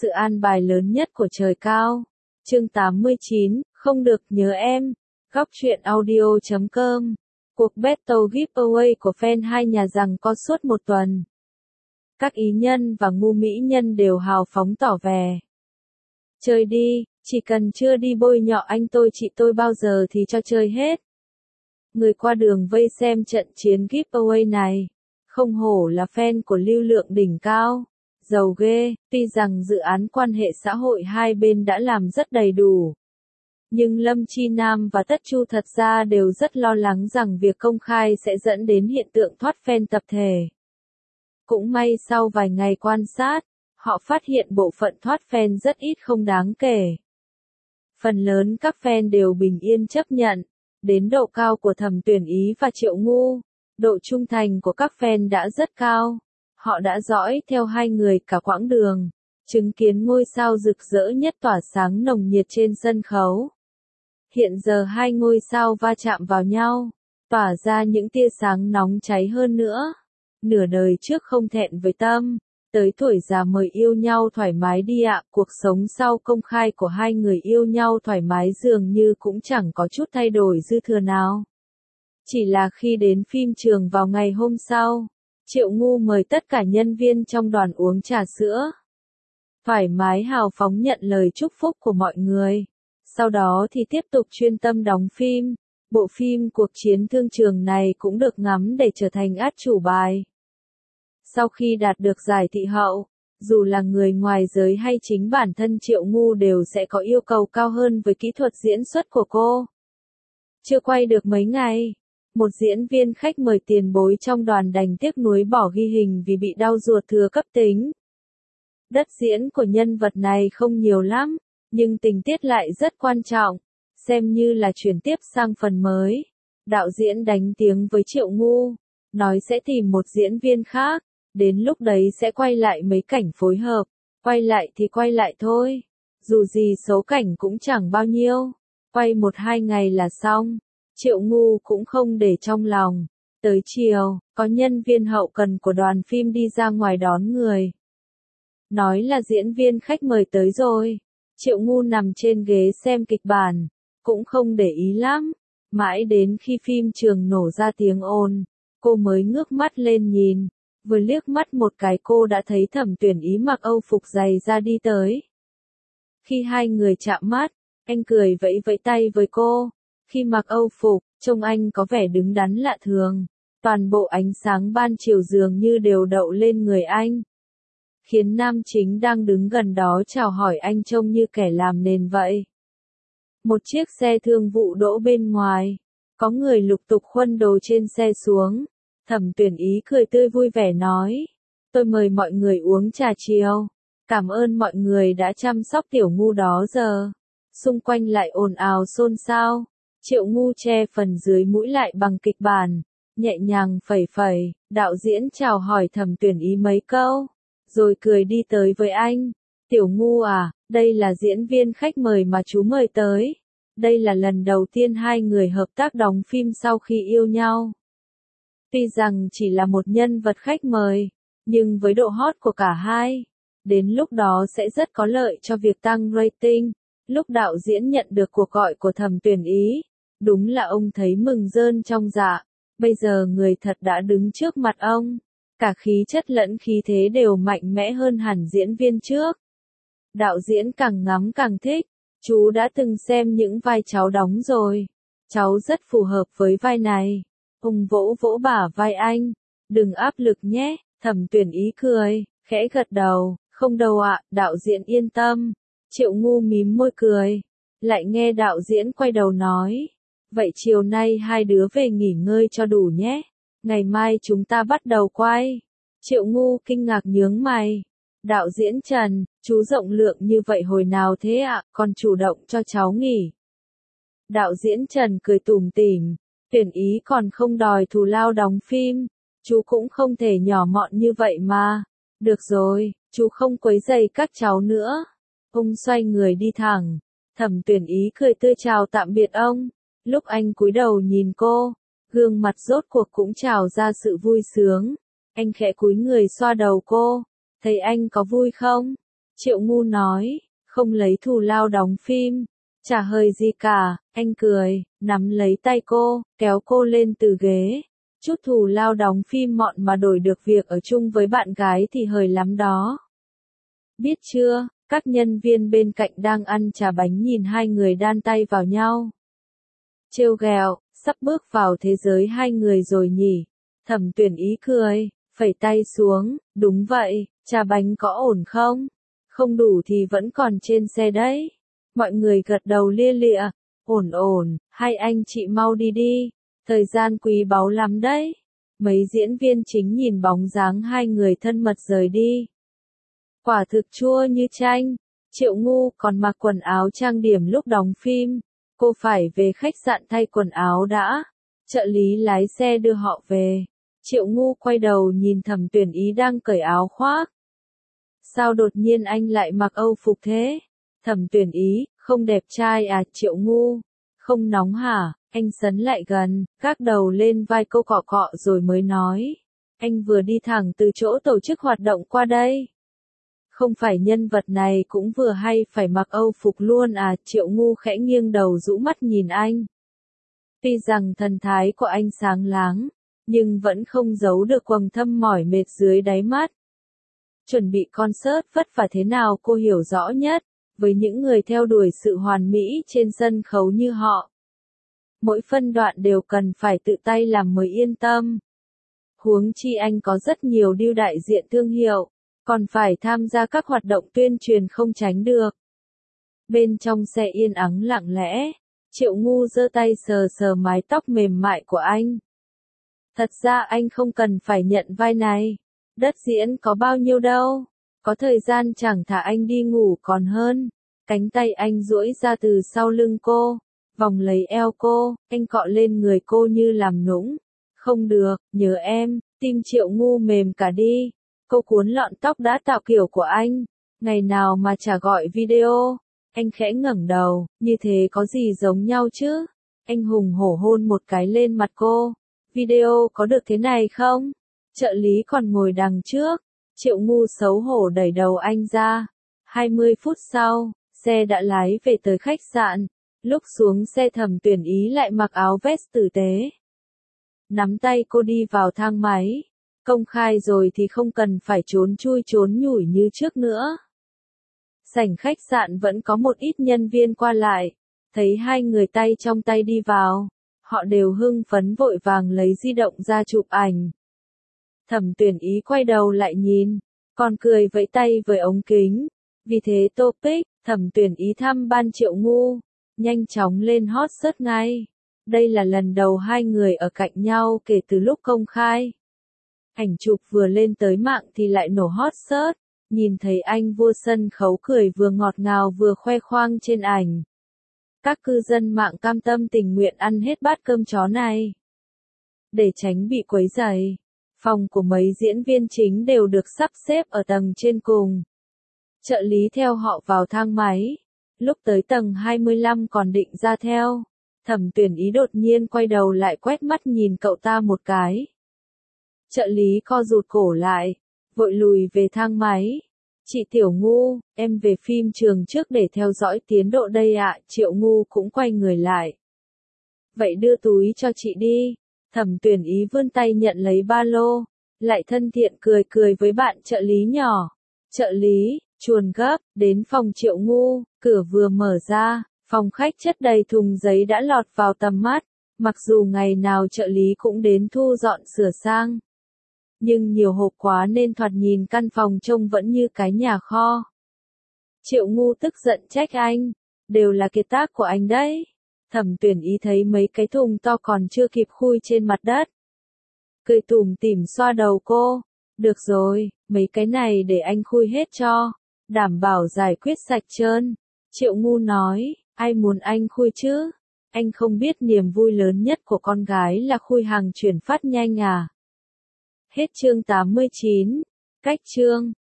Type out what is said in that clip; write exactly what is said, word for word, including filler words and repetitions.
sự an bài lớn nhất của trời cao. Chương tám mươi chín, không được nhớ em. Góc truyện audio chấm com. Cuộc battle giveaway của fan hai nhà rằng có suốt một tuần. Các ý nhân và ngu mỹ nhân đều hào phóng tỏ vẻ. Chơi đi, chỉ cần chưa đi bôi nhọ anh tôi chị tôi bao giờ thì cho chơi hết. Người qua đường vây xem trận chiến giveaway này. Không hổ là fan của lưu lượng đỉnh cao. Giàu ghê, tuy rằng dự án quan hệ xã hội hai bên đã làm rất đầy đủ. Nhưng Lâm Chi Nam và Tất Chu thật ra đều rất lo lắng rằng việc công khai sẽ dẫn đến hiện tượng thoát fan tập thể. Cũng may sau vài ngày quan sát, họ phát hiện bộ phận thoát fan rất ít không đáng kể. Phần lớn các fan đều bình yên chấp nhận, đến độ cao của Thẩm Tuyển Ý và Triệu Ngu, độ trung thành của các fan đã rất cao. Họ đã dõi theo hai người cả quãng đường, chứng kiến ngôi sao rực rỡ nhất tỏa sáng nồng nhiệt trên sân khấu. Hiện giờ hai ngôi sao va chạm vào nhau, tỏa ra những tia sáng nóng cháy hơn nữa. Nửa đời trước không thẹn với tâm, tới tuổi già mời yêu nhau thoải mái đi ạ. Cuộc sống sau công khai của hai người yêu nhau thoải mái dường như cũng chẳng có chút thay đổi dư thừa nào. Chỉ là khi đến phim trường vào ngày hôm sau, Triệu Ngu mời tất cả nhân viên trong đoàn uống trà sữa. Thoải mái hào phóng nhận lời chúc phúc của mọi người. Sau đó thì tiếp tục chuyên tâm đóng phim. Bộ phim Cuộc chiến thương trường này cũng được ngắm để trở thành át chủ bài. Sau khi đạt được giải thị hậu, dù là người ngoài giới hay chính bản thân Triệu Ngu đều sẽ có yêu cầu cao hơn với kỹ thuật diễn xuất của cô. Chưa quay được mấy ngày, một diễn viên khách mời tiền bối trong đoàn đành tiếc nuối bỏ ghi hình vì bị đau ruột thừa cấp tính. Đất diễn của nhân vật này không nhiều lắm, nhưng tình tiết lại rất quan trọng, xem như là chuyển tiếp sang phần mới. Đạo diễn đánh tiếng với Triệu Ngu, nói sẽ tìm một diễn viên khác, đến lúc đấy sẽ quay lại mấy cảnh phối hợp, quay lại thì quay lại thôi, dù gì số cảnh cũng chẳng bao nhiêu, quay một hai ngày là xong. Triệu Ngu cũng không để trong lòng. Tới chiều, có nhân viên hậu cần của đoàn phim đi ra ngoài đón người. Nói là diễn viên khách mời tới rồi. Triệu Ngu nằm trên ghế xem kịch bản, cũng không để ý lắm. Mãi đến khi phim trường nổ ra tiếng ồn, cô mới ngước mắt lên nhìn. Vừa liếc mắt một cái cô đã thấy Thẩm Tuyển Ý mặc âu phục dày ra đi tới. Khi hai người chạm mắt, anh cười vẫy vẫy tay với cô. Khi mặc âu phục, trông anh có vẻ đứng đắn lạ thường. Toàn bộ ánh sáng ban chiều dường như đều đậu lên người anh, khiến nam chính đang đứng gần đó chào hỏi anh trông như kẻ làm nền vậy. Một chiếc xe thương vụ đỗ bên ngoài, có người lục tục khuân đồ trên xe xuống. Thẩm Tuyển Ý cười tươi vui vẻ nói, tôi mời mọi người uống trà chiều, cảm ơn mọi người đã chăm sóc tiểu Ngu đó giờ. Xung quanh lại ồn ào xôn xao. Triệu Ngu che phần dưới mũi lại bằng kịch bản, nhẹ nhàng phẩy phẩy, đạo diễn chào hỏi Thẩm Tuyển Ý mấy câu, rồi cười đi tới với anh. Tiểu Ngu à, đây là diễn viên khách mời mà chú mời tới. Đây là lần đầu tiên hai người hợp tác đóng phim sau khi yêu nhau. Tuy rằng chỉ là một nhân vật khách mời, nhưng với độ hot của cả hai, đến lúc đó sẽ rất có lợi cho việc tăng rating. Lúc đạo diễn nhận được cuộc gọi của Thẩm Tuyển Ý, đúng là ông thấy mừng rơn trong dạ. Bây giờ người thật đã đứng trước mặt ông. Cả khí chất lẫn khí thế đều mạnh mẽ hơn hẳn diễn viên trước. Đạo diễn càng ngắm càng thích. Chú đã từng xem những vai cháu đóng rồi. Cháu rất phù hợp với vai này. Ông vỗ vỗ bả vai anh. Đừng áp lực nhé. Thẩm Tuyển Ý cười, khẽ gật đầu. Không đâu ạ, đạo diễn yên tâm. Triệu Ngu mím môi cười. Lại nghe đạo diễn quay đầu nói. Vậy chiều nay hai đứa về nghỉ ngơi cho đủ nhé. Ngày mai chúng ta bắt đầu quay. Triệu Ngu kinh ngạc nhướng mày. Đạo diễn Trần, chú rộng lượng như vậy hồi nào thế ạ, còn chủ động cho cháu nghỉ. Đạo diễn Trần cười tủm tỉm. Tuyển Ý còn không đòi thù lao đóng phim. Chú cũng không thể nhỏ mọn như vậy mà. Được rồi, chú không quấy rầy các cháu nữa. Ông xoay người đi thẳng. Thẩm Tuyển Ý cười tươi chào tạm biệt ông. Lúc anh cúi đầu nhìn cô, gương mặt rốt cuộc cũng trào ra sự vui sướng. Anh khẽ cúi người xoa đầu cô. Thấy anh có vui không? Triệu Ngu nói, không lấy thù lao đóng phim. Chả hơi gì cả, anh cười, nắm lấy tay cô, kéo cô lên từ ghế. Chút thù lao đóng phim mọn mà đổi được việc ở chung với bạn gái thì hời lắm đó. Biết chưa, các nhân viên bên cạnh đang ăn trà bánh nhìn hai người đan tay vào nhau. Trêu ghẹo, sắp bước vào thế giới hai người rồi nhỉ. Thẩm Tuyển Ý cười, phẩy tay xuống, đúng vậy, trà bánh có ổn không? Không đủ thì vẫn còn trên xe đấy. Mọi người gật đầu lia lịa, ổn ổn, hai anh chị mau đi đi, thời gian quý báu lắm đấy. Mấy diễn viên chính nhìn bóng dáng hai người thân mật rời đi. Quả thực chua như chanh. Triệu Ngu còn mặc quần áo trang điểm lúc đóng phim. Cô phải về khách sạn thay quần áo đã. Trợ lý lái xe đưa họ về. Triệu Ngu quay đầu nhìn Thẩm Tuyển Ý đang cởi áo khoác. Sao đột nhiên anh lại mặc Âu phục thế? Thẩm Tuyển Ý, không đẹp trai à? Triệu Ngu, không nóng hả? Anh sấn lại gần, gác đầu lên vai cô cọ cọ rồi mới nói. Anh vừa đi thẳng từ chỗ tổ chức hoạt động qua đây. Không phải nhân vật này cũng vừa hay phải mặc Âu phục luôn à? Triệu Ngu khẽ nghiêng đầu rũ mắt nhìn anh. Tuy rằng thần thái của anh sáng láng, nhưng vẫn không giấu được quầng thâm mỏi mệt dưới đáy mắt. Chuẩn bị concert vất vả thế nào cô hiểu rõ nhất, với những người theo đuổi sự hoàn mỹ trên sân khấu như họ. Mỗi phân đoạn đều cần phải tự tay làm mới yên tâm. Huống chi anh có rất nhiều deal đại diện thương hiệu, còn phải tham gia các hoạt động tuyên truyền không tránh được. Bên trong xe yên ắng lặng lẽ, Triệu Ngu giơ tay sờ sờ mái tóc mềm mại của anh. Thật ra anh không cần phải nhận vai này. Đất diễn có bao nhiêu đâu. Có thời gian chẳng thả anh đi ngủ còn hơn. Cánh tay anh duỗi ra từ sau lưng cô, vòng lấy eo cô, anh cọ lên người cô như làm nũng. Không được, nhớ em, tim Triệu Ngu mềm cả đi. Cô cuốn lọn tóc đã tạo kiểu của anh. Ngày nào mà chả gọi video. Anh khẽ ngẩng đầu, như thế có gì giống nhau chứ? Anh hùng hổ hôn một cái lên mặt cô. Video có được thế này không? Trợ lý còn ngồi đằng trước. Triệu Ngu xấu hổ đẩy đầu anh ra. hai mươi phút sau, xe đã lái về tới khách sạn. Lúc xuống xe Thẩm Tuyển Ý lại mặc áo vest tử tế. Nắm tay cô đi vào thang máy. Công khai rồi thì không cần phải trốn chui trốn nhủi như trước nữa. Sảnh khách sạn vẫn có một ít nhân viên qua lại. Thấy hai người tay trong tay đi vào, họ đều hưng phấn vội vàng lấy di động ra chụp ảnh. Thẩm Tuyển Ý quay đầu lại nhìn, còn cười vẫy tay với ống kính. Vì thế topic, Thẩm Tuyển Ý thăm ban Triệu Ngu, nhanh chóng lên hot search ngay. Đây là lần đầu hai người ở cạnh nhau kể từ lúc công khai. Ảnh chụp vừa lên tới mạng thì lại nổ hot search, nhìn thấy anh vua sân khấu cười vừa ngọt ngào vừa khoe khoang trên ảnh. Các cư dân mạng cam tâm tình nguyện ăn hết bát cơm chó này. Để tránh bị quấy rầy, phòng của mấy diễn viên chính đều được sắp xếp ở tầng trên cùng. Trợ lý theo họ vào thang máy. Lúc tới tầng hai mươi lăm còn định ra theo. Thẩm Tuyển Ý đột nhiên quay đầu lại quét mắt nhìn cậu ta một cái. Trợ lý co rụt cổ lại, vội lùi về thang máy. Chị Tiểu Ngu, em về phim trường trước để theo dõi tiến độ đây ạ. Triệu Ngu cũng quay người lại. Vậy đưa túi cho chị đi. Thẩm Tuyển Ý vươn tay nhận lấy ba lô, lại thân thiện cười cười với bạn trợ lý nhỏ. Trợ lý, chuồn gấp, đến phòng Triệu Ngu, cửa vừa mở ra, phòng khách chất đầy thùng giấy đã lọt vào tầm mắt. Mặc dù ngày nào trợ lý cũng đến thu dọn sửa sang, nhưng nhiều hộp quá nên thoạt nhìn căn phòng trông vẫn như cái nhà kho. Triệu Ngu tức giận trách anh, đều là kiệt tác của anh đấy. Thẩm Tuyển Ý thấy mấy cái thùng to còn chưa kịp khui trên mặt đất. Cười tủm tỉm xoa đầu cô, được rồi, mấy cái này để anh khui hết cho, đảm bảo giải quyết sạch trơn. Triệu Ngu nói, ai muốn anh khui chứ? Anh không biết niềm vui lớn nhất của con gái là khui hàng chuyển phát nhanh à? Hết chương tám mươi chín, cách chương.